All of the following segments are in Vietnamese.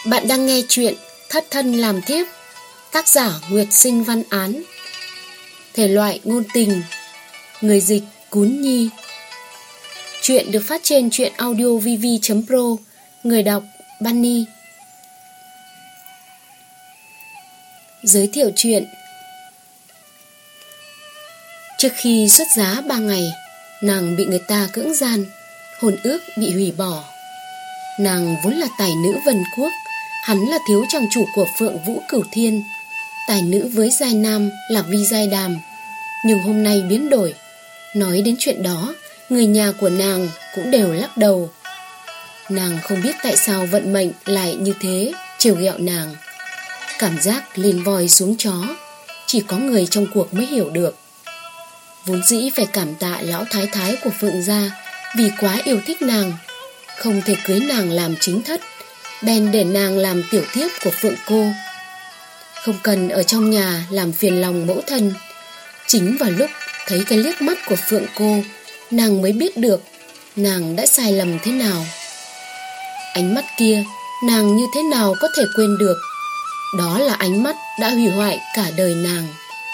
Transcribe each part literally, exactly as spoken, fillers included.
Bạn đang nghe chuyện Thất thân làm thiếp, tác giả Nguyệt Sinh Văn Án. Thể loại ngôn tình, người dịch Cún Nhi. Chuyện được phát trên truyện audio vv chấm pro. Người đọc Bunny. Giới thiệu chuyện. Trước khi xuất giá ba ngày, nàng bị người ta cưỡng gian, hôn ước bị hủy bỏ. Nàng vốn là tài nữ Vân Quốc, hắn là thiếu trang chủ của Phượng Vũ Cửu Thiên. Tài nữ với giai nam là Vi Giai Đàm. Nhưng hôm nay biến đổi. Nói đến chuyện đó, người nhà của nàng cũng đều lắc đầu. Nàng không biết tại sao vận mệnh lại như thế, trêu ghẹo nàng. Cảm giác lên voi xuống chó, chỉ có người trong cuộc mới hiểu được. Vốn dĩ phải cảm tạ lão thái thái của Phượng gia vì quá yêu thích nàng, không thể cưới nàng làm chính thất, bèn để nàng làm tiểu thiếp của Phượng cô. Không cần ở trong nhà làm phiền lòng mẫu thân. Chính vào lúc thấy cái liếc mắt của Phượng cô, nàng mới biết được nàng đã sai lầm thế nào. Ánh mắt kia nàng như thế nào có thể quên được. Đó là ánh mắt đã hủy hoại cả đời nàng.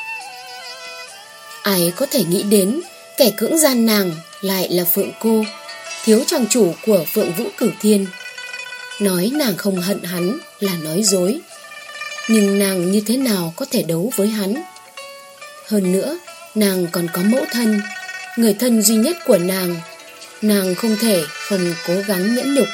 Ai có thể nghĩ đến kẻ cưỡng gian nàng lại là Phượng cô, thiếu trang chủ của Phượng Vũ Cửu Thiên. Nói nàng không hận hắn là nói dối. Nhưng nàng như thế nào có thể đấu với hắn? Hơn nữa, nàng còn có mẫu thân, người thân duy nhất của nàng. Nàng không thể không cố gắng nhẫn nhục.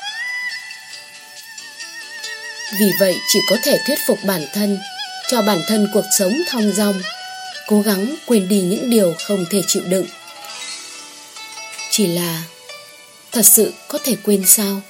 Vì vậy chỉ có thể thuyết phục bản thân, cho bản thân cuộc sống thong dong, cố gắng quên đi những điều không thể chịu đựng. Chỉ là thật sự có thể quên sao?